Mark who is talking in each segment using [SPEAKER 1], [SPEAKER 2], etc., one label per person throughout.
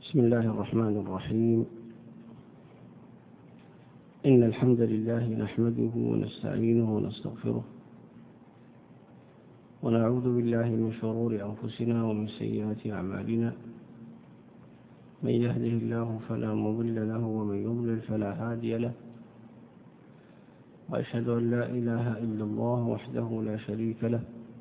[SPEAKER 1] بسم الله الرحمن الرحيم. إن الحمد لله نحمده ونستعينه ونستغفره ونعوذ بالله من شرور أنفسنا ومن سيئات أعمالنا. من يهده الله فلا مضل له ومن يضلل فلا هادي له، وأشهد أن لا إله إلا الله وحده لا شريك له،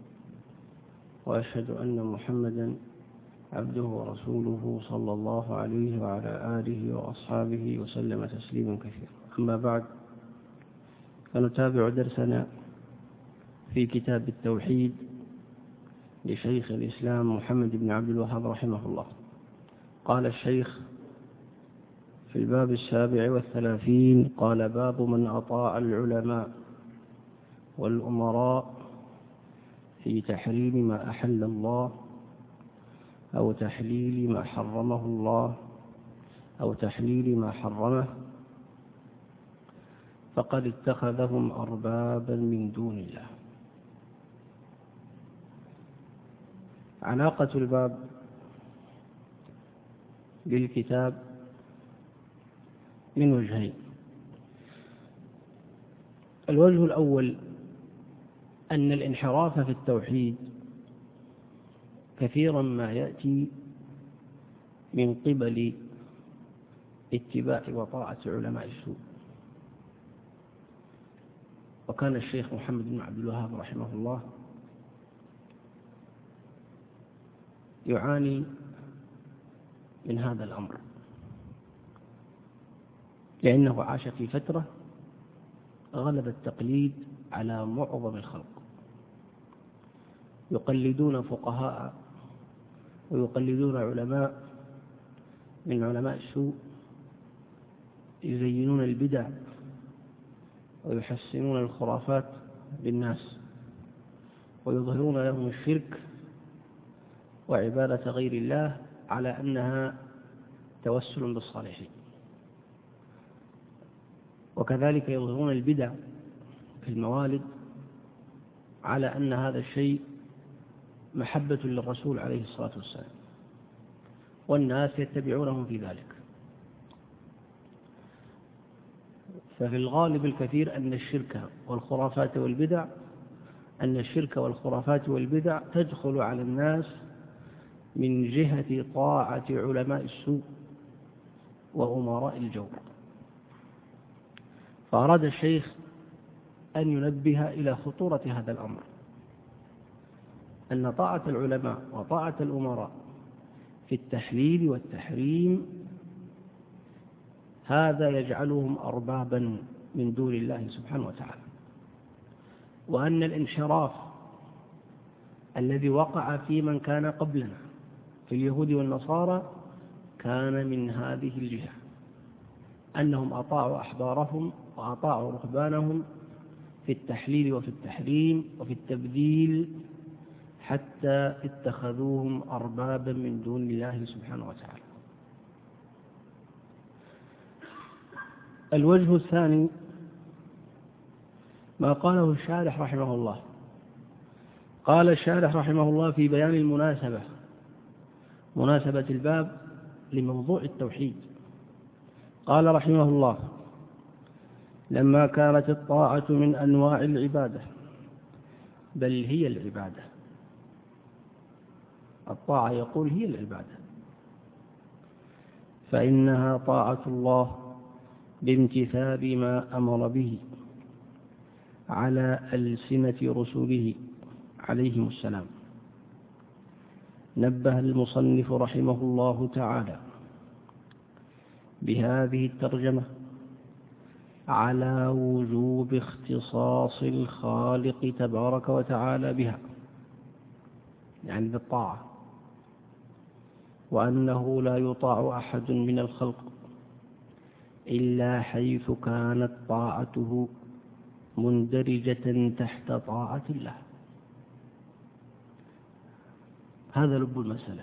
[SPEAKER 1] وأشهد أن محمدا عبده ورسوله صلى الله عليه وعلى آله وأصحابه وسلم تسليما كثيرا. أما بعد، فنتابع درسنا في كتاب التوحيد لشيخ الإسلام محمد بن عبد الوهاب رحمه الله. قال الشيخ في الباب 37: قال: باب من أطاع العلماء والأمراء في تحريم ما أحل الله أو تحليل ما حرمه الله أو تحليل ما حرمه، فقد اتخذهم أربابا من دون الله. علاقة الباب بالكتاب من وجهين: الوجه الأول أن الانحراف في التوحيد كثيرا ما يأتي من قبل اتباع وطاعة علماء السوء. وكان الشيخ محمد بن عبد الوهاب رحمه الله يعاني من هذا الأمر، لأنه عاش في فترة غلب التقليد على معظم الخلق، يقلدون فقهاء ويقلدون علماء من علماء السوء، يزينون البدع ويحسنون الخرافات للناس، ويظهرون لهم الشرك وعبادة غير الله على أنها توسل بالصالحين، وكذلك يظهرون البدع في الموالد على أن هذا الشيء محبة للرسول عليه الصلاة والسلام، والناس يتبعونهم في ذلك. ففي الغالب الكثير أن الشرك والخرافات والبدع تدخل على الناس من جهة طاعة علماء السوء وأمراء الجور. فأراد الشيخ أن ينبه إلى خطورة هذا الأمر، أن طاعة العلماء وطاعة الأمراء في التحليل والتحريم هذا يجعلهم أربابا من دون الله سبحانه وتعالى، وأن الانحراف الذي وقع في من كان قبلنا في اليهود والنصارى كان من هذه الجهة، أنهم أطاعوا أحبارهم وأطاعوا رهبانهم في التحليل وفي التحريم وفي التبديل، حتى اتخذوهم أربابا من دون الله سبحانه وتعالى. الوجه الثاني ما قاله الشارح رحمه الله. قال الشارح رحمه الله في بيان مناسبة الباب لموضوع التوحيد، قال رحمه الله: لما كانت الطاعة من أنواع العبادة، بل هي العبادة، الطاعة يقول هي العبادة، فإنها طاعة الله بامتثال ما أمر به على ألسنة رسله عليهم السلام. نبه المصنف رحمه الله تعالى بهذه الترجمة على وجوب اختصاص الخالق تبارك وتعالى بها، يعني بالطاعة، وأنه لا يطاع أحد من الخلق إلا حيث كانت طاعته مندرجة تحت طاعة الله. هذا لب المسألة،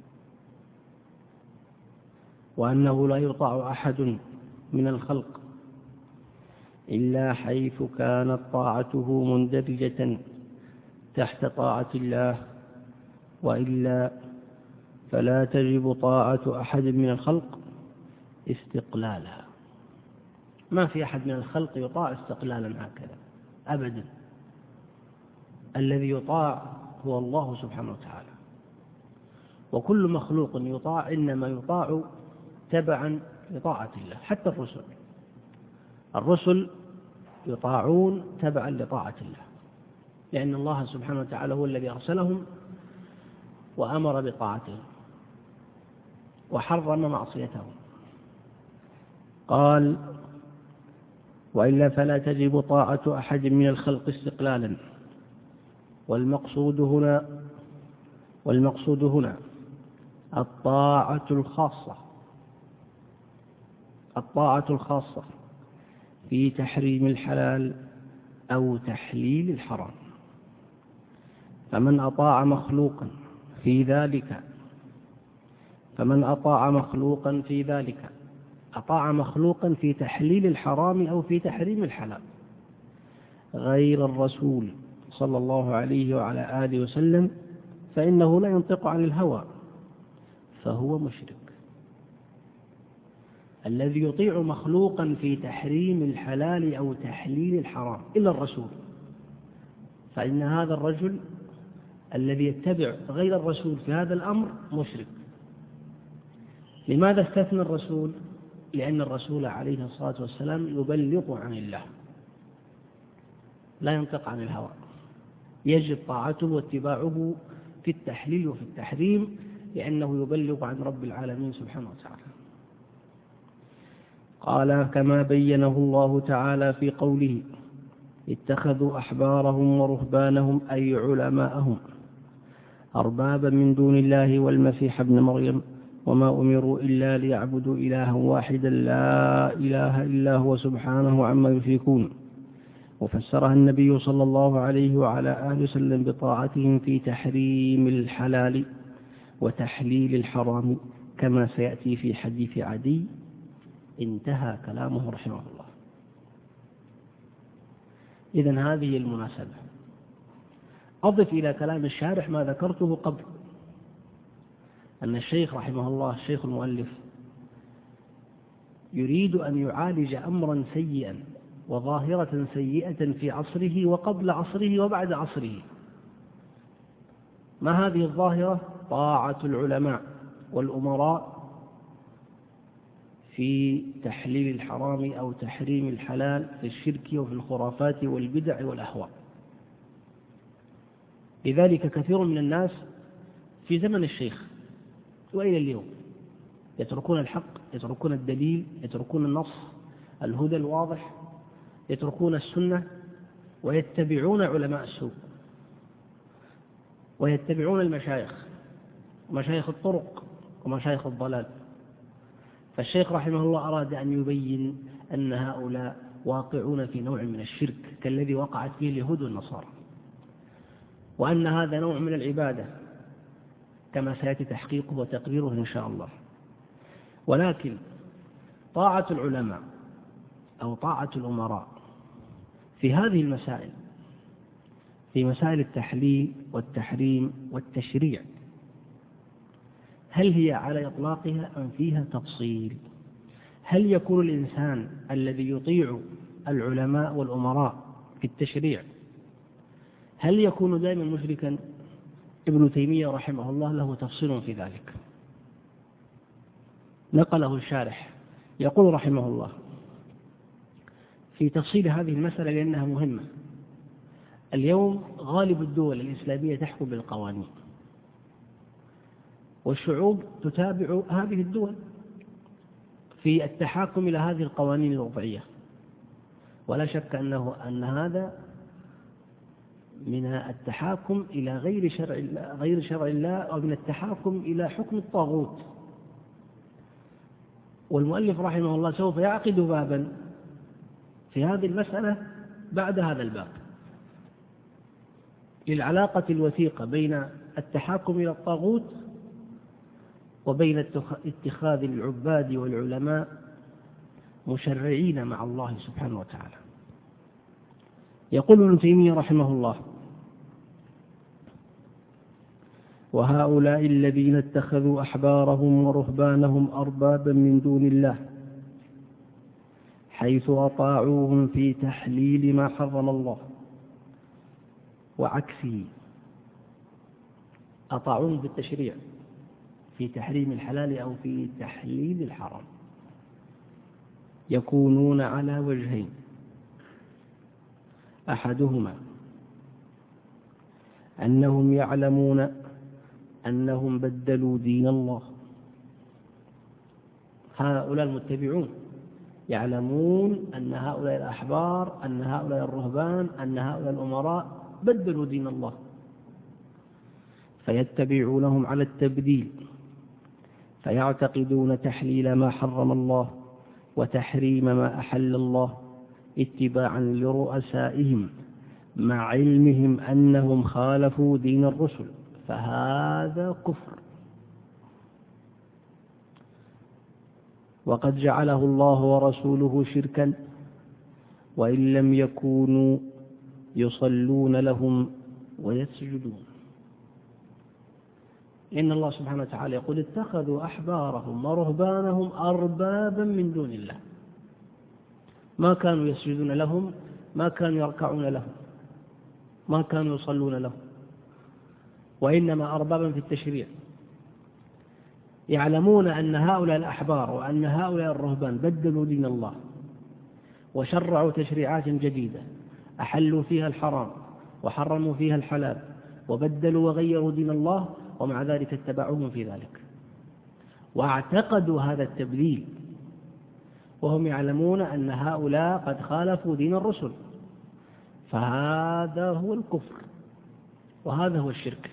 [SPEAKER 1] وأنه لا يطاع أحد من الخلق إلا حيث كانت طاعته مندرجة تحت طاعة الله، وإلا فلا تجب طاعة أحد من الخلق استقلالا. ما في أحد من الخلق يطاع استقلالا هكذا أبدا. الذي يطاع هو الله سبحانه وتعالى، وكل مخلوق يطاع إنما يطاع تبعا لطاعة الله. حتى الرسل يطاعون تبعا لطاعة الله، لأن الله سبحانه وتعالى هو الذي أرسلهم وأمر بطاعته وحرم معصيته. قال: وإلا فلا تجب طاعة أحد من الخلق استقلالا. والمقصود هنا الطاعة الخاصة في تحريم الحلال أو تحليل الحرام. فمن أطاع مخلوقا في ذلك أطاع مخلوقا في تحليل الحرام أو في تحريم الحلال غير الرسول صلى الله عليه وعلى آله وسلم، فإنه لا ينطق عن الهوى، فهو مشرك. الذي يطيع مخلوقا في تحريم الحلال أو تحليل الحرام إلا الرسول، فإن هذا الرجل الذي يتبع غير الرسول في هذا الأمر مشرك. لماذا استثنى الرسول؟ لأن الرسول عليه الصلاة والسلام يبلغ عن الله، لا ينطق عن الهوى، يجب طاعته واتباعه في التحليل وفي التحريم، لأنه يبلغ عن رب العالمين سبحانه وتعالى. قال: كما بينه الله تعالى في قوله: اتخذوا أحبارهم ورهبانهم أي علماءهم أربابا من دون الله والمسيح ابن مريم وما أمروا إلا ليعبدوا إلها واحدا لا إله إلا هو سبحانه عما يشركون. وفسرها النبي صلى الله عليه وعلى آله وسلم بطاعتهم في تحريم الحلال وتحليل الحرام، كما سيأتي في حديث عدي. انتهى كلامه رحمه الله. إذن هذه المناسبة. أضف إلى كلام الشارح ما ذكرته قبل، أن الشيخ رحمه الله الشيخ المؤلف يريد أن يعالج أمرا سيئا وظاهرة سيئة في عصره وقبل عصره وبعد عصره. ما هذه الظاهرة؟ طاعة العلماء والأمراء في تحليل الحرام أو تحريم الحلال، في الشرك وفي الخرافات والبدع والأهواء. لذلك كثير من الناس في زمن الشيخ وإلى اليوم يتركون الحق، يتركون الدليل، يتركون النص، الهدى الواضح، يتركون السنة ويتبعون علماء السوء ويتبعون المشايخ، مشايخ الطرق ومشايخ الضلال. فالشيخ رحمه الله أراد أن يبين أن هؤلاء واقعون في نوع من الشرك كالذي وقعت فيه اليهود والنصارى، وأن هذا نوع من العبادة كما سيأتي تحقيقه وتقريره إن شاء الله. ولكن طاعة العلماء أو طاعة الأمراء في هذه المسائل، في مسائل التحليل والتحريم والتشريع، هل هي على إطلاقها أم فيها تفصيل؟ هل يكون الإنسان الذي يطيع العلماء والأمراء في التشريع هل يكون دائما مشركا؟ ابن تيمية رحمه الله له تفصيل في ذلك، نقله الشارح، يقول رحمه الله في تفصيل هذه المسألة لأنها مهمة. اليوم غالب الدول الإسلامية تحكم بالقوانين، والشعوب تتابع هذه الدول في التحاكم إلى هذه القوانين الوضعية، ولا شك أن هذا من التحاكم إلى غير شرع الله أو من التحاكم إلى حكم الطاغوت. والمؤلف رحمه الله سوف يعقد بابا في هذه المسألة بعد هذا الباب للعلاقة الوثيقة بين التحاكم إلى الطاغوت وبين اتخاذ العباد والعلماء مشرعين مع الله سبحانه وتعالى. يقول ابن تيمية رحمه الله: وهؤلاء الذين اتخذوا أحبارهم ورهبانهم أربابا من دون الله حيث أطاعوهم في تحليل ما حرم الله وعكسه، أطاعوهم في التشريع في تحريم الحلال أو في تحليل الحرام، يكونون على وجهين: أحدهما أنهم يعلمون أنهم بدلوا دين الله، هؤلاء المتبعون يعلمون أن هؤلاء الأحبار، أن هؤلاء الرهبان، أن هؤلاء الأمراء بدلوا دين الله، فيتبعونهم على التبديل، فيعتقدون تحليل ما حرم الله وتحريم ما أحل الله اتباعا لرؤسائهم مع علمهم أنهم خالفوا دين الرسل، فهذا كفر. وقد جعله الله ورسوله شركا وإن لم يكونوا يصلون لهم ويسجدون. إن الله سبحانه وتعالى يقول: اتخذوا أحبارهم ورهبانهم أربابا من دون الله، ما كانوا يسجدون لهم، ما كانوا يركعون لهم، ما كانوا يصلون لهم، وإنما أربابا في التشريع. يعلمون أن هؤلاء الأحبار وأن هؤلاء الرهبان بدلوا دين الله وشرعوا تشريعات جديدة أحلوا فيها الحرام وحرموا فيها الحلال وبدلوا وغيروا دين الله، ومع ذلك اتبعوهم في ذلك واعتقدوا هذا التبديل، وهم يعلمون أن هؤلاء قد خالفوا دين الرسل، فهذا هو الكفر وهذا هو الشرك.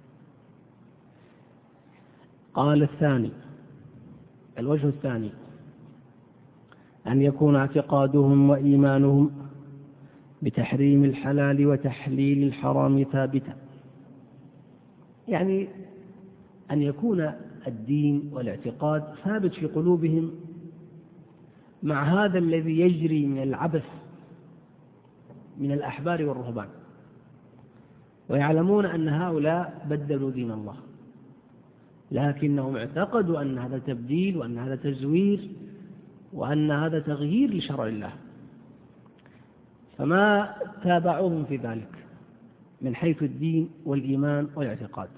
[SPEAKER 1] قال الثاني، الوجه الثاني، أن يكون اعتقادهم وإيمانهم بتحريم الحلال وتحليل الحرام ثابتا، يعني أن يكون الدين والاعتقاد ثابت في قلوبهم مع هذا الذي يجري من العبث من الأحبار والرهبان، ويعلمون أن هؤلاء بدلوا دين الله، لكنهم اعتقدوا أن هذا تبديل وأن هذا تزوير وأن هذا تغيير لشرع الله، فما تابعوهم في ذلك من حيث الدين والإيمان والاعتقاد.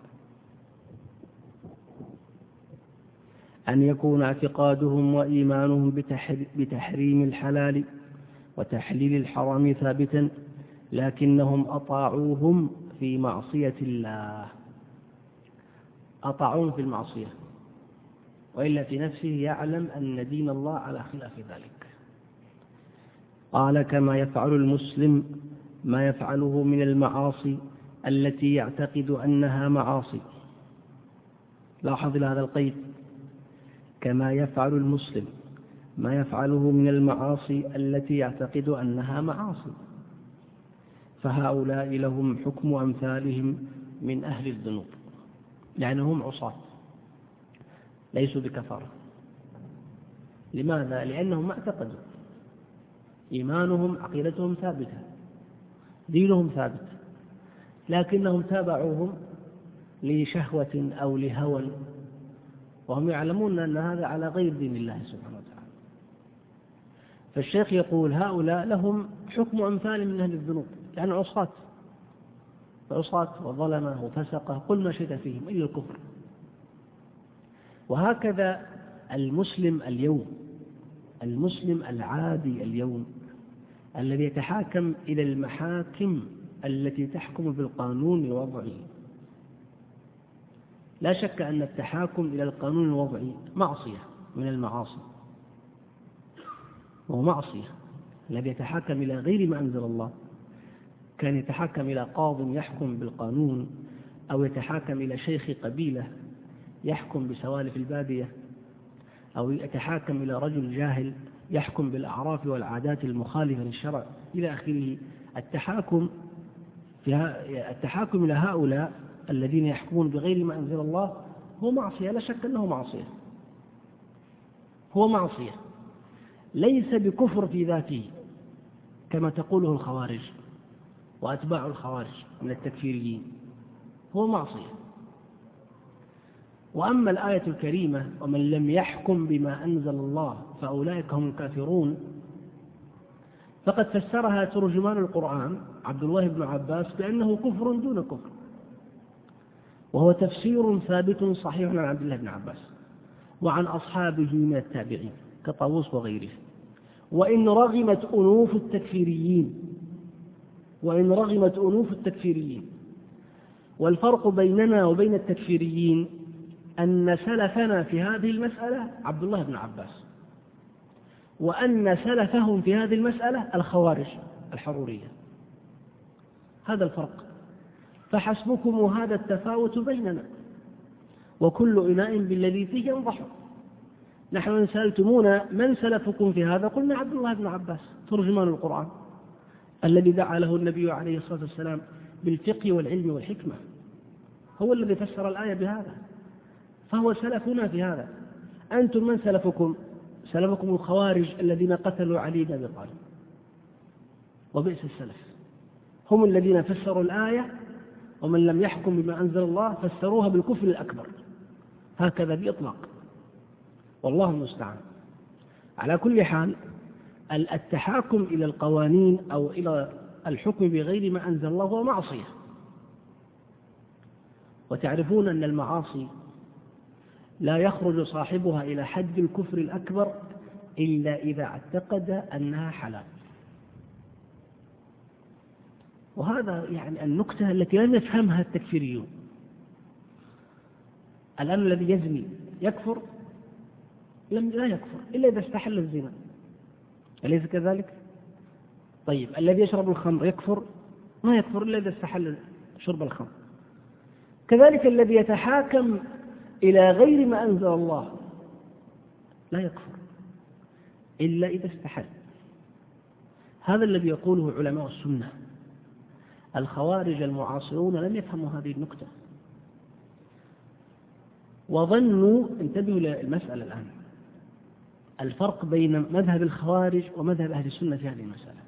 [SPEAKER 1] أن يكون اعتقادهم وإيمانهم بتحريم الحلال وتحليل الحرام ثابتا، لكنهم أطاعوهم في معصية الله، أطاعوهم في المعصية، وإلا في نفسه يعلم أن دين الله على خلاف ذلك. قال: كما يفعل المسلم ما يفعله من المعاصي التي يعتقد أنها معاصي. لاحظ إلى هذا القيد: كما يفعل المسلم ما يفعله من المعاصي التي يعتقد أنها معاصي، فهؤلاء لهم حكم أمثالهم من أهل الذنوب، لأنهم عصاة ليسوا بكفارة. لماذا؟ لأنهم ما اعتقدوا، إيمانهم عقيدتهم ثابتة، دينهم ثابت، لكنهم تابعوهم لشهوة أو لهوى، وهم يعلمون أن هذا على غير دين الله سبحانه وتعالى. فالشيخ يقول: هؤلاء لهم حكم أمثال من أهل الذنوب، يعني عصاة وظلمة وفسقة، قل ما شئت فيهم إلا الكفر. وهكذا المسلم اليوم، المسلم العادي اليوم الذي يتحاكم إلى المحاكم التي تحكم بالقانون الوضعي، لا شك أن التحاكم إلى القانون الوضعي معصية من المعاصي، وهو معصية. الذي يتحاكم إلى غير ما أنزل الله كان يتحاكم إلى قاض يحكم بالقانون، أو يتحاكم إلى شيخ قبيلة يحكم بسوالف البادية، أو يتحاكم إلى رجل جاهل يحكم بالأعراف والعادات المخالفة للشرع إلى آخره. التحاكم إلى هؤلاء الذين يحكمون بغير ما أنزل الله هو معصية، لا شك أنه معصية، هو معصية، ليس بكفر في ذاته كما تقوله الخوارج وأتباع الخوارج من التكفيريين، هو معصية، وأما الآية الكريمة ومن لم يحكم بما أنزل الله فأولئك هم الكافرون، فقد فسرها ترجمان القرآن عبد الله بن عباس بأنه كفر دون كفر، وهو تفسير ثابت صحيح عن عبد الله بن عباس وعن أصحابه من التابعين كطاووس وغيره. وإن رغمت أنوف التكفيريين، والفرق بيننا وبين التكفيريين أن سلفنا في هذه المسألة عبد الله بن عباس، وأن سلفهم في هذه المسألة الخوارج الحرورية. هذا الفرق، فحسبكم هذا التفاوت بيننا، وكل إناء بالذي فيه ينضح. نحن إن سألتمونا من سلفكم في هذا قلنا عبد الله بن عباس ترجمان القرآن الذي دعا له النبي عليه الصلاة والسلام بالفقه والعلم والحكمة، هو الذي فسر الآية بهذا، فهو سلفنا في هذا. أنتم من سلفكم؟ سلفكم الخوارج الذين قتلوا علي بن أبي طالب، وبئس السلف. هم الذين فسروا الآية ومن لم يحكم بما أنزل الله فسروها بالكفر الأكبر، هكذا بإطلاق، والله المستعان. على كل حال، التحاكم إلى القوانين أو إلى الحكم بغير ما أنزل الله هو معصية، وتعرفون أن المعاصي لا يخرج صاحبها إلى حد الكفر الأكبر إلا إذا اعتقد أنها حلال. وهذا يعني النكتة التي لم يفهمها التكفيريون. الآن الذي يزني يكفر؟ لا يكفر إلا إذا استحل الزنا، أليس كذلك؟ طيب الذي يشرب الخمر يكفر؟ ما يكفر إلا إذا استحل شرب الخمر. كذلك الذي يتحاكم إلى غير ما أنزل الله لا يكفر إلا إذا استحل. هذا الذي يقوله علماء السنة. الخوارج المعاصرون لم يفهموا هذه النكتة، وظنوا، انتبهوا للمسألة الآن، الفرق بين مذهب الخوارج ومذهب أهل السنة في هذه المسألة.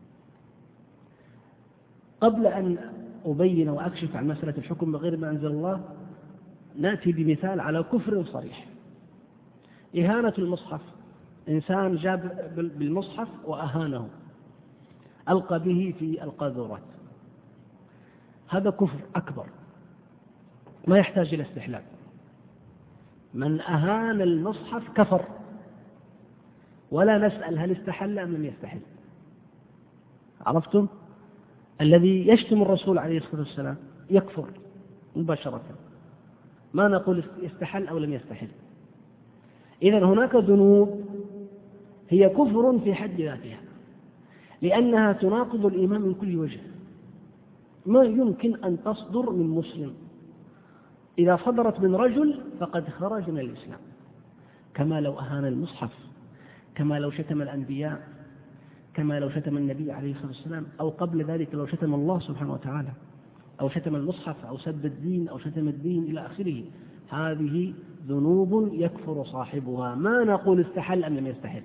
[SPEAKER 1] قبل أن أبين وأكشف عن مسألة الحكم بغير ما أنزل الله، نأتي بمثال على كفر صريح. إهانة المصحف، إنسان جاب بالمصحف وأهانه، ألقى به في القاذورات، هذا كفر أكبر ما يحتاج إلى استحلال. من أهان المصحف كفر، ولا نسأل هل استحل أم لم يستحل. عرفتم؟ الذي يشتم الرسول عليه الصلاة والسلام يكفر مباشرة، ما نقول استحل أو لم يستحل. إذن هناك ذنوب هي كفر في حد ذاتها، لأنها تناقض الإيمان من كل وجه، ما يمكن أن تصدر من مسلم. إذا صدرت من رجل فقد خرج من الإسلام، كما لو أهان المصحف، كما لو شتم الأنبياء، كما لو شتم النبي عليه الصلاة والسلام، أو قبل ذلك لو شتم الله سبحانه وتعالى، أو شتم المصحف، أو سب الدين، أو شتم الدين إلى آخره. هذه ذنوب يكفر صاحبها، ما نقول استحل أم لم يستحل.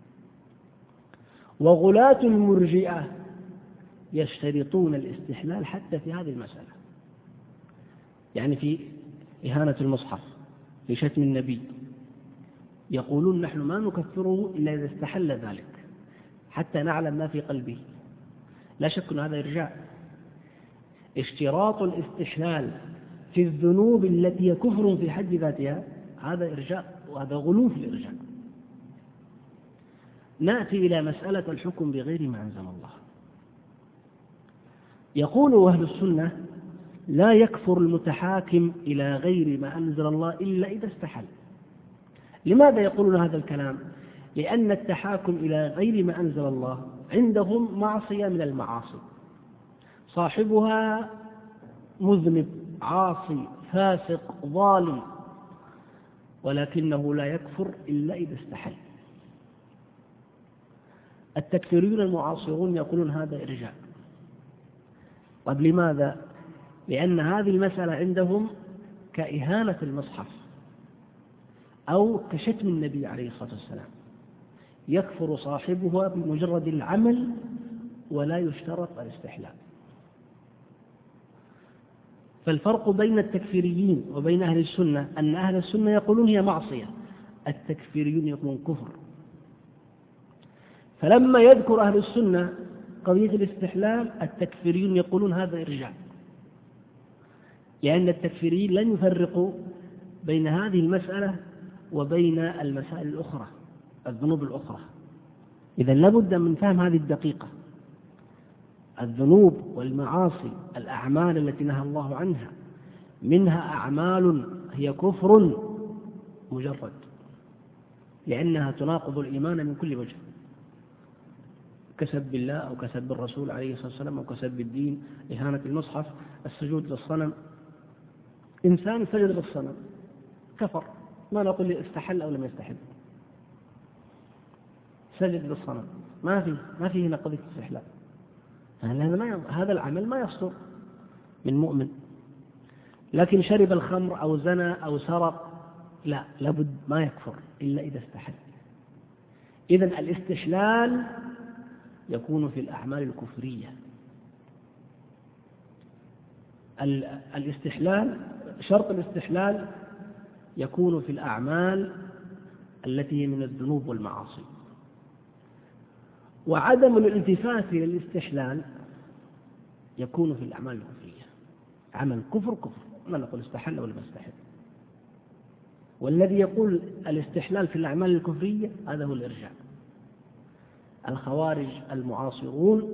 [SPEAKER 1] وغلاة المرجئة يشترطون الاستحلال حتى في هذه المسألة، يعني في إهانة المصحف، في شتم النبي، يقولون نحن ما نكفره إلا إذا استحل ذلك حتى نعلم ما في قلبه. لا شك أن هذا إرجاء. اشتراط الاستحلال في الذنوب التي كفر في حد ذاتها هذا إرجاء، وهذا غلو في الإرجاء. نأتي إلى مسألة الحكم بغير ما أنزل الله. يقول أهل السنة لا يكفر المتحاكم إلى غير ما أنزل الله إلا إذا استحل. لماذا يقولون هذا الكلام؟ لأن التحاكم إلى غير ما أنزل الله عندهم معصية من المعاصي، صاحبها مذنب عاصي فاسق ظالم، ولكنه لا يكفر إلا إذا استحل. التكفيريون المعاصرون يقولون هذا إرجاء. طيب لماذا؟ لأن هذه المسألة عندهم كإهانة المصحف أو كشتم النبي عليه الصلاة والسلام، يكفر صاحبها بمجرد العمل ولا يشترط الاستحلال. فالفرق بين التكفيريين وبين أهل السنة أن أهل السنة يقولون هي معصية، التكفيريون يقولون كفر. فلما يذكر أهل السنة قضية الاستحلال التكفيريون يقولون هذا إرجاع، لأن التكفيريين لن يفرقوا بين هذه المسألة وبين المسائل الأخرى، الذنوب الأخرى. إذا لابد من فهم هذه الدقيقة. الذنوب والمعاصي الأعمال التي نهى الله عنها منها أعمال هي كفر مجرد، لأنها تناقض الإيمان من كل وجه، كسب بالله أو كسب الرسول عليه الصلاة والسلام أو كسب الدين، إهانة المصحف، السجود للصنم. إنسان سجد للصنم كفر، ما نقول استحل أو لم يستحل، سجد للصنم ما فيه هنا قضية استحلال، هذا العمل ما يصدر من مؤمن. لكن شرب الخمر أو زنى أو سرق لا، لابد ما يكفر إلا إذا استحل. إذن الاستحلال يكون في الأعمال الكفرية. الاستحلال شرط الاستحلال يكون في الأعمال التي هي من الذنوب والمعاصي، وعدم الالتفات إلى الاستحلال يكون في الأعمال الكفرية. عمل كفر ما نقول استحل ولا ما استحل. والذي يقول الاستحلال في الأعمال الكفرية هذا هو الإرجاء. الخوارج المعاصرون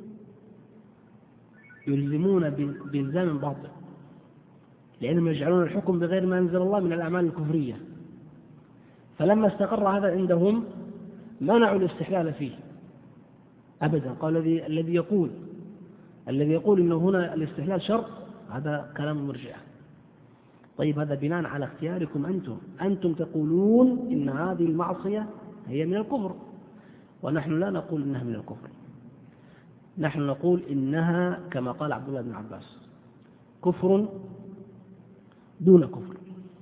[SPEAKER 1] يلزمون بإلزام باطل، لأنهم يجعلون الحكم بغير ما أنزل الله من الأعمال الكفرية، فلما استقر هذا عندهم منعوا الاستحلال فيه أبدا. قال الذي يقول إنه هنا الاستحلال شرط هذا كلام المرجئة. طيب هذا بناء على اختياركم أنتم تقولون إن هذه المعصية هي من الكفر، ونحن لا نقول إنها من الكفر، نحن نقول إنها كما قال عبد الله بن عباس كفر دون كفر.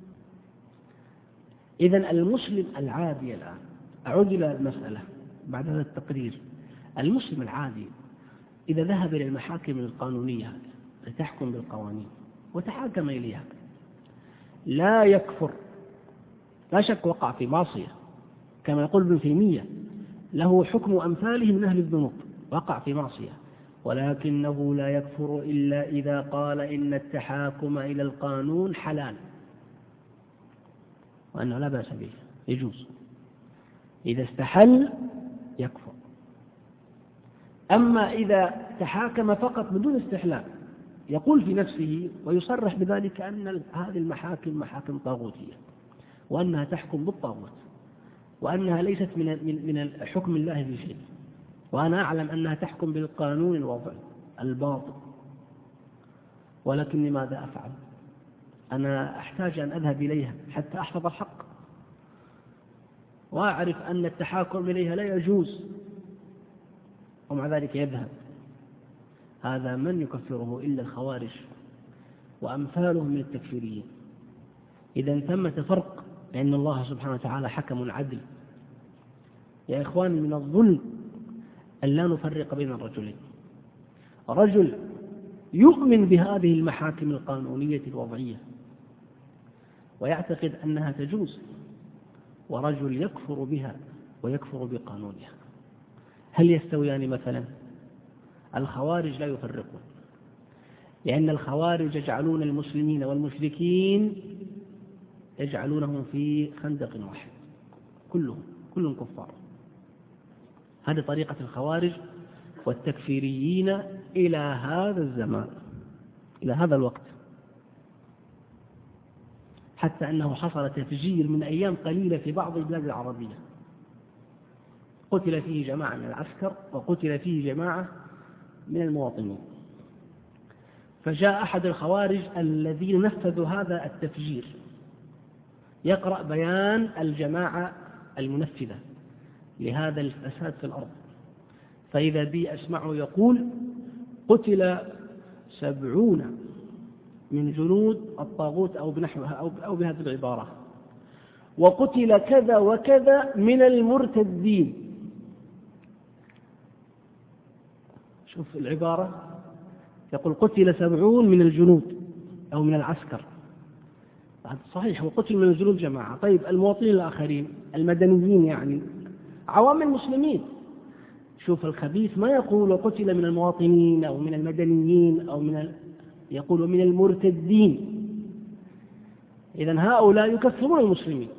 [SPEAKER 1] إذن المسلم العادي الآن، أعود إلى المسألة بعد هذا التقرير، المسلم العادي إذا ذهب إلى المحاكم القانونية لتحكم بالقوانين وتحاكم إليها لا يكفر، لا شك وقع في معصية كما يقول ابن تيمية، له حكم أمثاله من أهل الذنوب، وقع في معصية، ولكنه لا يكفر إلا إذا قال إن التحاكم إلى القانون حلال وأنه لا بأس به يجوز. إذا استحل يكفر. أما إذا تحاكم فقط بدون استحلال يقول في نفسه ويصرح بذلك أن هذه المحاكم محاكم طاغوتية، وأنها تحكم بالطاغوت، وأنها ليست من حكم الله في شيء، وأنا أعلم أنها تحكم بالقانون الوضعي الباطل، ولكني ماذا أفعل؟ أنا أحتاج أن أذهب إليها حتى أحفظ الحق، وأعرف أن التحاكم إليها لا يجوز، ومع ذلك يذهب. هذا من يكفره إلا الخوارج وأمثالهم من التكفيريين. إذا ثمة فرق، لأن الله سبحانه وتعالى حكم عدل. يا إخواني، من الظلم أن لا نفرق بين الرجلين، رجل يؤمن بهذه المحاكم القانونية الوضعية ويعتقد أنها تجوز، ورجل يكفر بها ويكفر بقانونها. هل يستويان مثلا؟ الخوارج لا يفرقون، لأن الخوارج يجعلون المسلمين والمشركين يجعلونهم في خندق واحد، كلهم كفار. هذه طريقة الخوارج والتكفيريين إلى هذا الزمان، إلى هذا الوقت، حتى أنه حصل تفجير من أيام قليلة في بعض البلاد العربية، قتل فيه جماعة من العسكر وقتل فيه جماعة من المواطنين. فجاء أحد الخوارج الذين نفذوا هذا التفجير يقرأ بيان الجماعة المنفذة لهذا الفساد في الأرض، فإذا بي أسمعه يقول: قتل 70 من جنود الطاغوت أو بنحوها أو بهذه العبارة، وقتل كذا وكذا من المرتدين. شوف العبارة، يقول قتل 70 من الجنود أو من العسكر، صحيح وقتل من الجنود جماعة. طيب المواطنين الآخرين المدنيين يعني عوام المسلمين، شوف الخبيث ما يقول قتل من المواطنين أو من المدنيين أو يقول من المرتدين. إذن هؤلاء يكفرون المسلمين،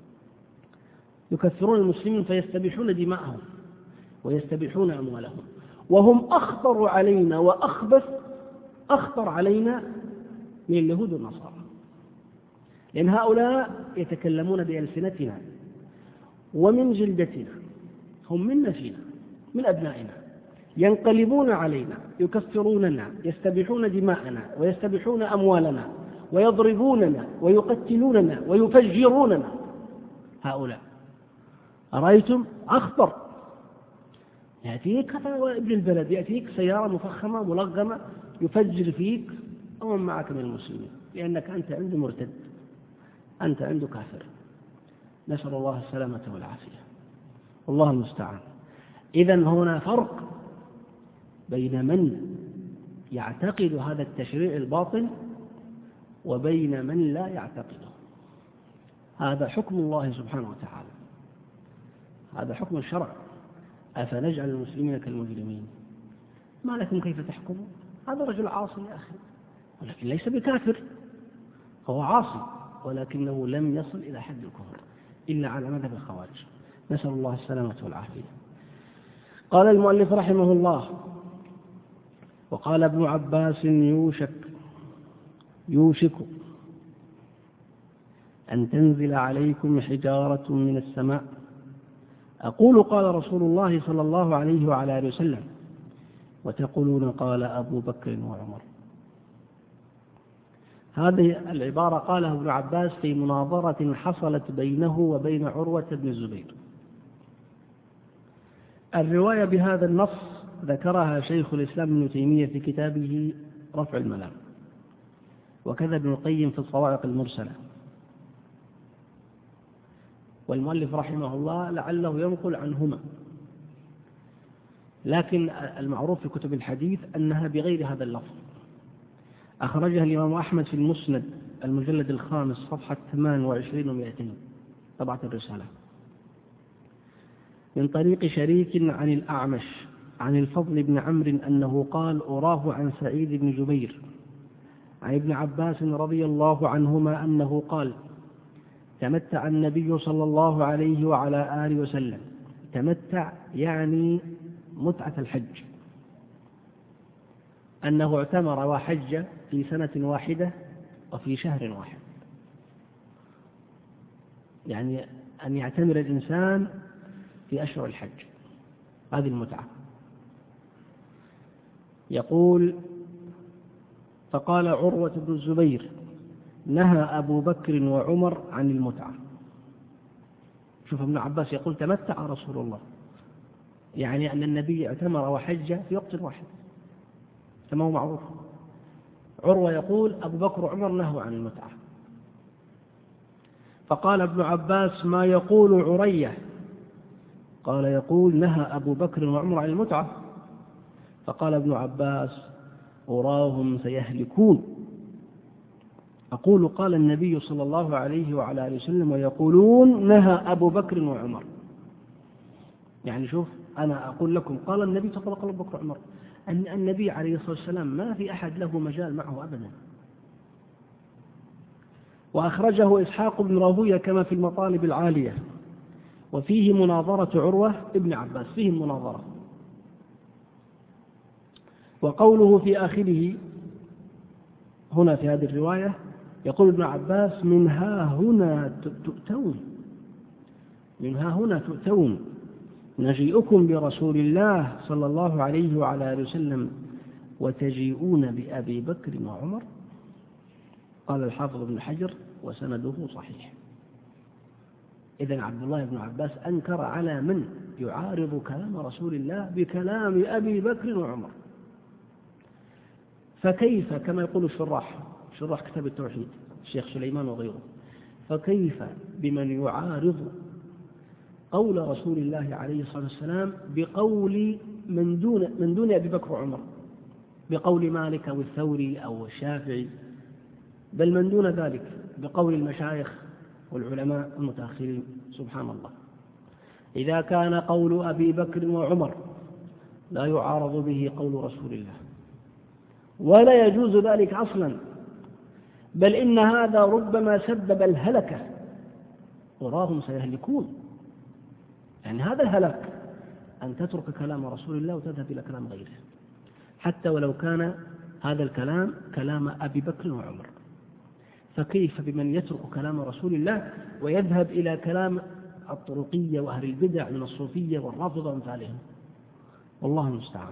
[SPEAKER 1] يكفرون المسلمين فيستبيحون دماءهم ويستبيحون أموالهم، وهم أخطر علينا وأخبث أخطر علينا من اليهود والنصارى، لأن هؤلاء يتكلمون بألسنتنا ومن جلدتنا، هم منا فينا من أبنائنا، ينقلبون علينا يكفروننا يستبيحون دماءنا ويستبيحون أموالنا ويضربوننا ويقتلوننا ويفجروننا. هؤلاء أرأيتم أخطر، يأتيك ابن البلد يأتيك سيارة مفخمة ملغمة يفجر فيك ومن معك من المسلمين، لأنك أنت عنده مرتد، أنت عنده كافر. نسأل الله السلامة والعافية، والله المستعان. إذن هنا فرق بين من يعتقد هذا التشريع الباطل وبين من لا يعتقده. هذا حكم الله سبحانه وتعالى، هذا حكم الشرع. أفنجعل المسلمين كالمجرمين؟ ما لكم كيف تحكمون؟ هذا رجل عاصي يا أخي، ولكن ليس بكافر، هو عاصي ولكنه لم يصل إلى حد الكفر إلا على مذهب الخوارج. نسأل الله السلامة والعافية. قال المؤلف رحمه الله: وقال ابن عباس: يوشك أن تنزل عليكم حجارة من السماء، أقول قال رسول الله صلى الله عليه وعلى آله وسلم، وتقولون قال أبو بكر وعمر. هذه العبارة قالها ابن عباس في مناظرة حصلت بينه وبين عروة بن الزبير. الرواية بهذا النص ذكرها شيخ الإسلام ابن تيمية في كتابه رفع الملام، وكذا ابن القيم في الصواعق المرسلة، والمؤلف رحمه الله لعله ينقل عنهما، لكن المعروف في كتب الحديث أنها بغير هذا اللفظ. أخرجها الإمام أحمد في المسند المجلد الخامس صفحة 28 و200 طبعة الرسالة، من طريق شريك عن الأعمش عن الفضل بن عمرو أنه قال: أراه عن سعيد بن جبير عن ابن عباس رضي الله عنهما أنه قال: تمتع النبي صلى الله عليه وعلى آله وسلم. تمتع يعني متعة الحج، أنه اعتمر وحج في سنة واحدة وفي شهر واحد، يعني أن يعتمر الإنسان في أشهر الحج، هذه المتعة. يقول: فقال عروة بن الزبير: نهى أبو بكر وعمر عن المتعة. شوف ابن عباس يقول: تمتع رسول الله، يعني أن النبي اعتمر وحج في وقت واحد كما هو معروف. عروة يقول: أبو بكر وعمر نهوا عن المتعة. فقال ابن عباس: ما يقول عرية؟ قال: يقول: نهى أبو بكر وعمر عن المتعة. فقال ابن عباس: أراهم سيهلكون. أقول: قال النبي صلى الله عليه وعلى آله وسلم، ويقولون نهى أبو بكر وعمر. يعني شوف، أنا أقول لكم قال النبي صلى الله عليه وسلم أبو بكر وعمر، أن النبي عليه الصلاة والسلام ما في أحد له مجال معه أبدا. وأخرجه إسحاق بن راهويه كما في المطالب العالية، وفيه مناظرة عروة ابن عباس، فيه مناظرة. وقوله في آخره هنا في هذه الرواية يقول ابن عباس: من ها هنا تؤتون نجيئكم برسول الله صلى الله عليه وعلى آله وسلم وتجيئون بأبي بكر وعمر. قال الحافظ ابن حجر: وسنده صحيح. إذن عبد الله بن عباس أنكر على من يعارض كلام رسول الله بكلام أبي بكر وعمر. فكيف، كما يقول الشراح كتاب التوحيد الشيخ سليمان وغيره، فكيف بمن يعارض قول رسول الله عليه الصلاة والسلام بقول من دون أبي بكر وعمر، بقول مالك أو الثوري أو الشافعي بل من دون ذلك بقول المشايخ والعلماء المتأخرين. سبحان الله، إذا كان قول أبي بكر وعمر لا يعارض به قول رسول الله ولا يجوز ذلك أصلا، بل إن هذا ربما سبب الهلكة، وراهم سيهلكون. يعني هذا الهلاك أن تترك كلام رسول الله وتذهب إلى كلام غيره، حتى ولو كان هذا الكلام كلام أبي بكر وعمر، فكيف بمن يترك كلام رسول الله ويذهب إلى كلام الطرقية وأهل البدع من الصوفية والرافضة وأمثالهم؟ والله المستعان.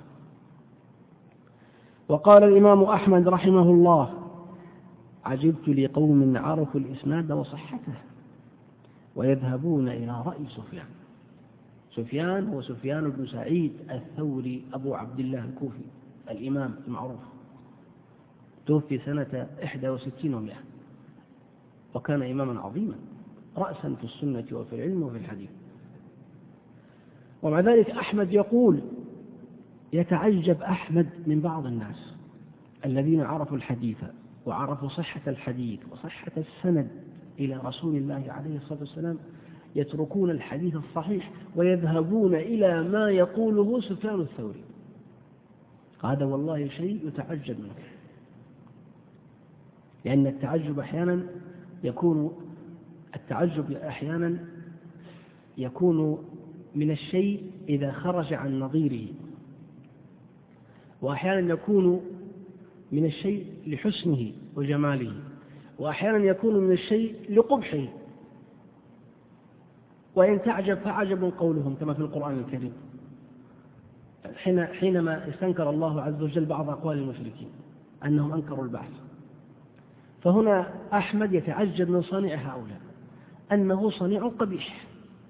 [SPEAKER 1] وقال الإمام أحمد رحمه الله: عجبت لقوم عرفوا الإسناد وصحته ويذهبون إلى رأي سفيان. سفيان هو سفيان بن سعيد الثوري أبو عبد الله الكوفي الإمام المعروف، توفي سنة 61 و100، وكان إماما عظيما رأسا في السنة وفي العلم وفي الحديث. ومع ذلك أحمد يقول: يتعجب أحمد من بعض الناس الذين عرفوا الحديث وعرفوا صحة الحديث وصحة السند إلى رسول الله عليه الصلاة والسلام، يتركون الحديث الصحيح ويذهبون إلى ما يقوله سفيان الثوري. هذا والله شيء يتعجب منه، لأن التعجب أحيانا يكون من الشيء إذا خرج عن نظيره، وأحيانا يكون من الشيء لحسنه وجماله، وأحيانا يكون من الشيء لقبحه. وإن تعجب فعجب قولهم كما في القرآن الكريم حينما استنكر الله عز وجل بعض أقوال المشركين أنهم أنكروا البعث. فهنا أحمد يتعجب من صنيع هؤلاء، أنه صنيع قبيح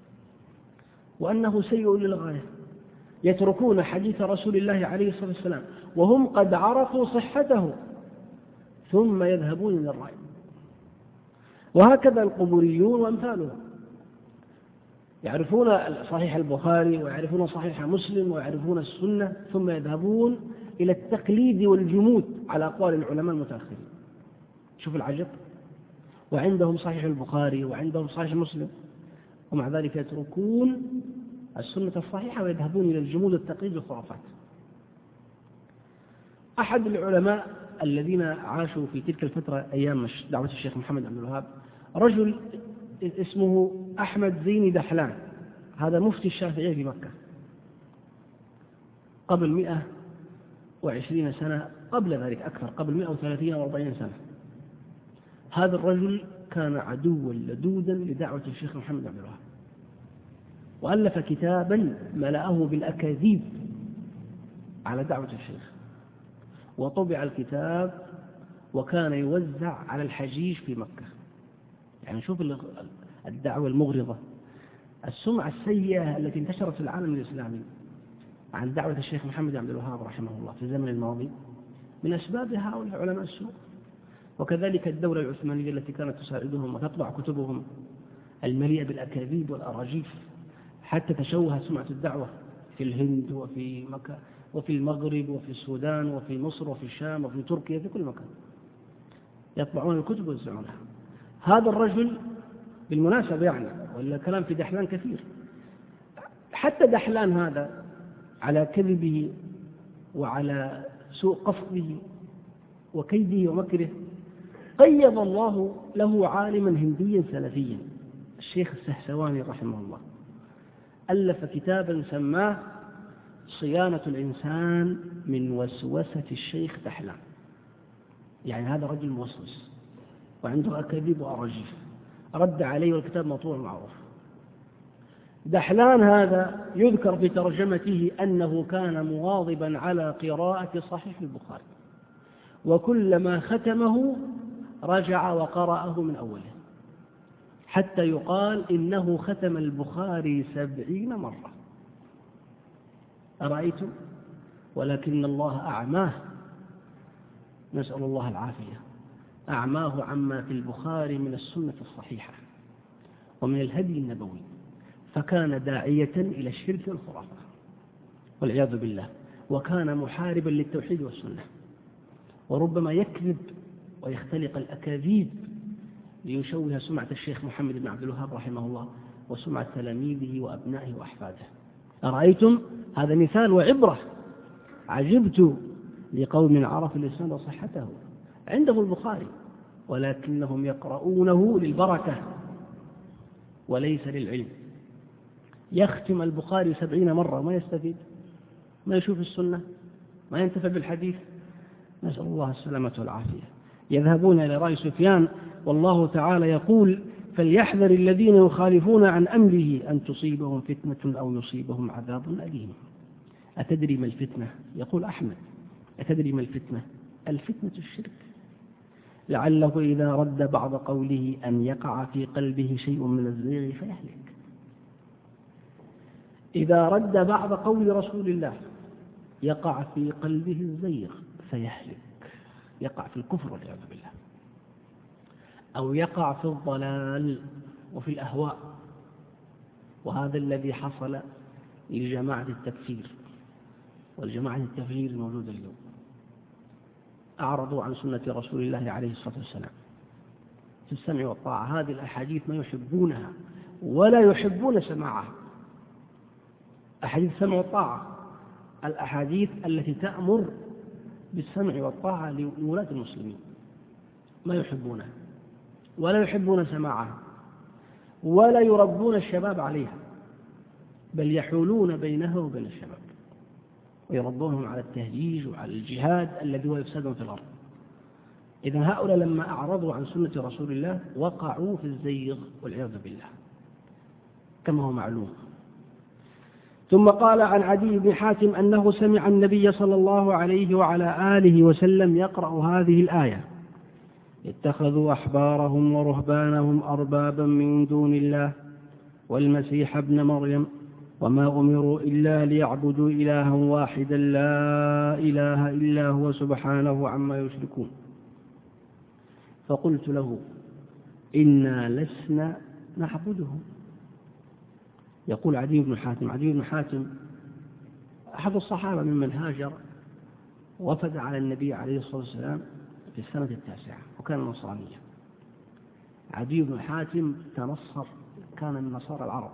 [SPEAKER 1] وأنه سيء للغاية، يتركون حديث رسول الله عليه الصلاة والسلام وهم قد عرفوا صحته ثم يذهبون إلى الرأي. وهكذا القبوريون وأمثالهم يعرفون صحيح البخاري ويعرفون صحيح مسلم ويعرفون السنة، ثم يذهبون إلى التقليد والجمود على أقوال العلماء المتأخرين. شوف العجب، وعندهم صحيح البخاري وعندهم صحيح مسلم، ومع ذلك يتركون السنة الصحيحة ويذهبون إلى الجمود والتقليد والخرافات. أحد العلماء الذين عاشوا في تلك الفترة أيام دعوة الشيخ محمد عبد الوهاب رجل اسمه أحمد زين دحلان، هذا مفتي الشافعية في مكة قبل 120 سنة، قبل ذلك أكثر، قبل 130 أو 40 سنة. هذا الرجل كان عدوا لدودا لدعوة الشيخ محمد عبد الوهاب، وألف كتابا ملأه بالأكاذيب على دعوة الشيخ، وطبع الكتاب وكان يوزع على الحجيج في مكة. يعني شوف الدعوة المغرضة، السمعة السيئة التي انتشرت في العالم الإسلامي عن دعوة الشيخ محمد عبد الوهاب رحمه الله في الزمن الماضي من أسباب هؤلاء علماء السوء. وكذلك الدولة العثمانية التي كانت تساعدهم وتطبع كتبهم المليئة بالأكاذيب والأراجيف، حتى تشوه سمعة الدعوة في الهند وفي مكة وفي المغرب وفي السودان وفي مصر وفي الشام وفي تركيا، في كل مكان يطبعون الكتب ويوزعونها. هذا الرجل بالمناسبة يعني، ولا كلام في دحلان كثير، حتى دحلان هذا على كذبه وعلى سوء قصده وكيده ومكره قيض الله له عالما هنديا سلفيا، الشيخ السهسواني رحمه الله، ألف كتابا سماه صيانة الإنسان من وسوسة الشيخ دحلان. يعني هذا رجل موسوس وعنده أكاذيب وأراجيف، رد عليه والكتاب مطبوع معروف. دحلان هذا يذكر في ترجمته أنه كان مواظبا على قراءة صحيح البخاري، وكلما ختمه رجع وقرأه من أوله، حتى يقال إنه ختم البخاري 70 مرة. أرأيتم؟ ولكن الله أعماه، نسأل الله العافية، أعماه عما في البخاري من السنة الصحيحة ومن الهدي النبوي، فكان داعية إلى الشرك والخرافة والعياذ بالله، وكان محاربا للتوحيد والسنة، وربما يكذب ويختلق الأكاذيب ليشوه سمعة الشيخ محمد بن عبد الوهاب رحمه الله وسمعة تلاميذه وأبنائه وأحفاده. أرأيتم؟ هذا مثال وعبرة. عجبت لقوم عرفوا الإسناد وصحته، عندهم البخاري ولكنهم يقرؤونه للبركة وليس للعلم. يختم البخاري 70 مرة ما يستفيد، ما يشوف السنة، ما ينتفع بالحديث. نسأل الله السلامة والعافية. يذهبون إلى رأي سفيان والله تعالى يقول: فليحذر الذين يخالفون عن أمره أن تصيبهم فتنة أو يصيبهم عذاب أليم. أتدري ما الفتنة؟ يقول أحمد: أتدري ما الفتنة؟ الفتنة الشرك، لعله إذا رد بعض قوله أن يقع في قلبه شيء من الزيغ فيهلك. إذا رد بعض قول رسول الله يقع في قلبه الزيغ فيهلك، يقع في الكفر والعياذ بالله، أو يقع في الضلال وفي الأهواء. وهذا الذي حصل لجماعة التكفير والجماعة التفجير الموجودة اليوم. أعرضوا عن سنة رسول الله عليه الصلاة والسلام في السمع والطاعة. هذه الأحاديث ما يحبونها ولا يحبون سماعها. أحاديث السمع والطاعة، الأحاديث التي تأمر بالسمع والطاعة لولاة المسلمين، ما يحبونها ولا يحبون سماعها ولا يربون الشباب عليها، بل يحولون بينها وبين الشباب ويربونهم على التهجيج وعلى الجهاد الذي هو يفسدهم في الأرض. إذن هؤلاء لما أعرضوا عن سنة رسول الله وقعوا في الزيغ والعياذ بالله كما هو معلوم. ثم قال عن عدي بن حاتم أنه سمع النبي صلى الله عليه وعلى آله وسلم يقرأ هذه الآية: اتخذوا أحبارهم ورهبانهم أربابا من دون الله والمسيح ابن مريم وما أمروا إلا ليعبدوا إلها واحدا لا إله إلا هو سبحانه عما يشركون. فقلت له: إنا لسنا نعبدهم. يقول عدي بن حاتم. عدي بن حاتم أحد الصحابة ممن هاجر وفد على النبي عليه الصلاة والسلام في السنة 9 وكان نصرانيا. عدي بن حاتم تنصر، كان من نصارى العرب،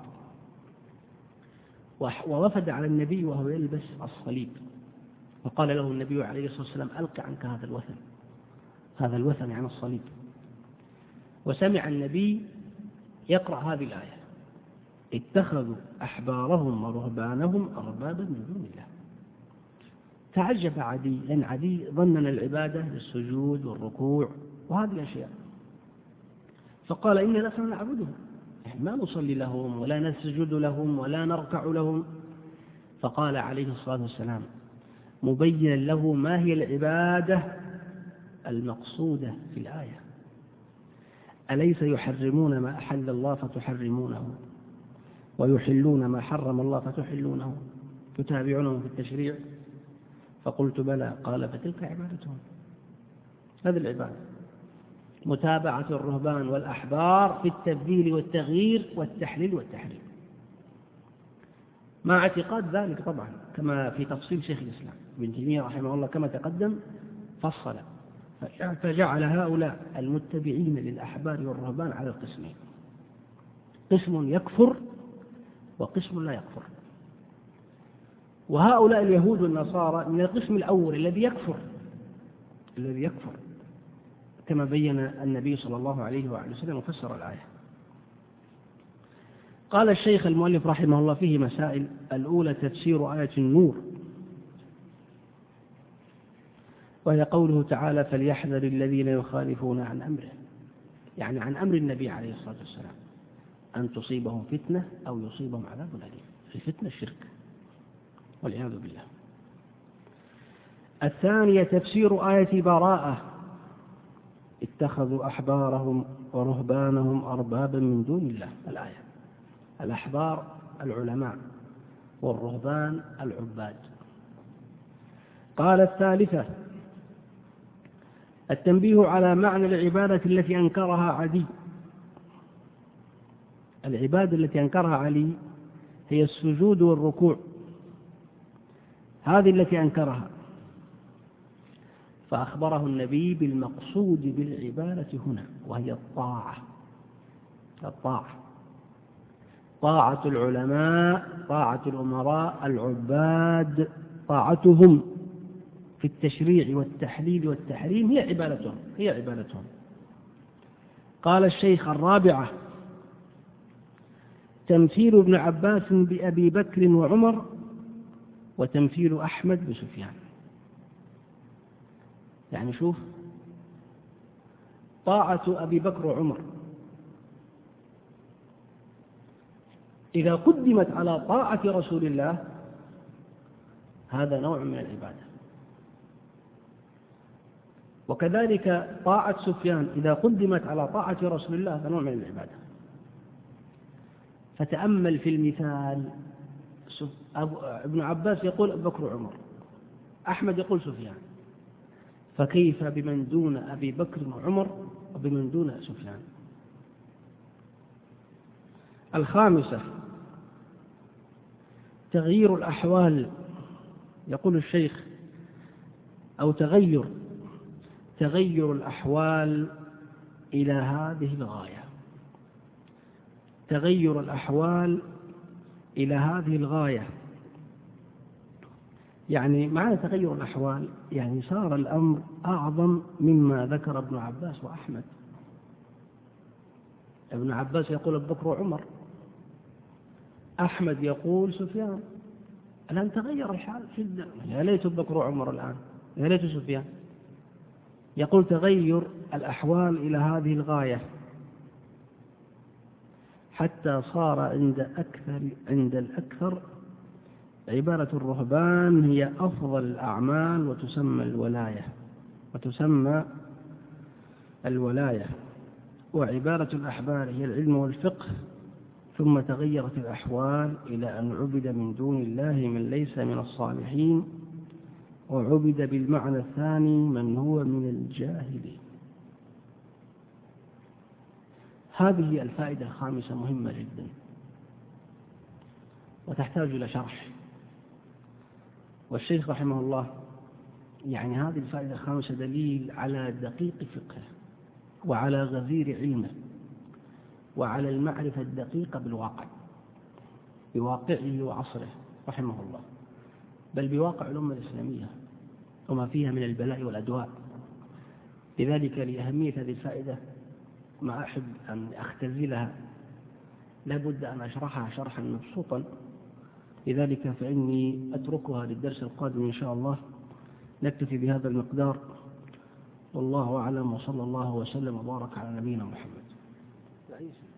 [SPEAKER 1] ووفد على النبي وهو يلبس الصليب، فقال له النبي عليه الصلاة والسلام: ألق عنك هذا الوثن. هذا الوثن يعني الصليب. وسمع النبي يقرأ هذه الآية: اتخذوا أحبارهم ورهبانهم أربابا من دون الله. تعجب عدي، لأن عدي ظننا العبادة للسجود والركوع وهذه الأشياء، فقال: إنا لسنا نعبدهم، ما نصلي لهم ولا نسجد لهم ولا نركع لهم. فقال عليه الصلاة والسلام مبينا له ما هي العبادة المقصودة في الآية: أليس يحرمون ما أحل الله فتحرمونه ويحلون ما حرم الله فتحلونه، تتابعونهم في التشريع؟ فقلت: بلى. قال: فتلك عبادتهم. هذه العبادة متابعة الرهبان والأحبار في التبديل والتغيير والتحليل والتحريم، مع اعتقاد ذلك طبعا كما في تفصيل شيخ الإسلام ابن تيمية رحمه الله كما تقدم، فصل فجعل هؤلاء المتبعين للأحبار والرهبان على القسمين: قسم يكفر وقسم لا يكفر. وهؤلاء اليهود والنصارى من القسم الأول الذي يكفر كما بين النبي صلى الله عليه وسلم وفسر الآية. قال الشيخ المؤلف رحمه الله فيه مسائل. الأولى تفسير آية النور، وهي قوله تعالى: فليحذر الذين يخالفون عن أمره، يعني عن أمر النبي عليه الصلاة والسلام، أن تصيبهم فتنة أو يصيبهم عذاب أليم. الفتنة الشرك والعياذ بالله. الثانية تفسير آية براءة: اتخذوا أحبارهم ورهبانهم أربابا من دون الله. الآية: الأحبار العلماء والرهبان العباد. قال الثالثة التنبيه على معنى العبادة التي أنكرها عدي. العبادة التي أنكرها علي هي السجود والركوع، هذه التي أنكرها. فأخبره النبي بالمقصود بالعبادة هنا، وهي الطاعة. طاعة العلماء، طاعة الأمراء، العباد، طاعتهم في التشريع والتحليل والتحريم هي عبادتهم. قال الشيخ: الرابعة تمثيل ابن عباس بأبي بكر وعمر، وتمثيل أحمد بسفيان. يعني شوف، طاعة أبي بكر وعمر إذا قدمت على طاعة رسول الله هذا نوع من العبادة، وكذلك طاعة سفيان إذا قدمت على طاعة رسول الله هذا نوع من العبادة. فتأمل في المثال، ابن عباس يقول أبو بكر وعمر، أحمد يقول سفيان، فكيف بمن دون أبي بكر وعمر وبمن دون سفيان؟ الخامسة تغيير الأحوال. يقول الشيخ: أو تغير الأحوال إلى هذه الغاية. تغير الأحوال إلى هذه الغاية، يعني معنى تغير الأحوال يعني صار الأمر أعظم مما ذكر ابن عباس وأحمد. ابن عباس يقول أبو بكر وعمر، أحمد يقول سفيان. الآن تغير الحال جدا، يا ليت أبو بكر وعمر الآن، يا ليت سفيان. يقول تغير الأحوال إلى هذه الغاية حتى صار عند الأكثر عبادة الرهبان هي أفضل الأعمال وتسمى الولاية، وعبادة الأحبار هي العلم والفقه. ثم تغيرت الأحوال إلى أن عبد من دون الله من ليس من الصالحين، وعبد بالمعنى الثاني من هو من الجاهلين. هذه الفائدة الخامسة مهمة جدا وتحتاج إلى شرح، والشيخ رحمه الله يعني هذه الفائدة الخامسة دليل على دقيق فقهه وعلى غزير علمه وعلى المعرفة الدقيقة بالواقع، بواقعه وعصره رحمه الله، بل بواقع الأمة الإسلامية وما فيها من البلاء والأدواء. لذلك لأهمية هذه الفائدة ما أحب أن أختزلها، لابد أن أشرحها شرحا مبسوطا. لذلك فإني أتركها للدرس القادم إن شاء الله. نكتفي بهذا المقدار، والله أعلم، وصلى الله وسلم وبارك على نبينا محمد.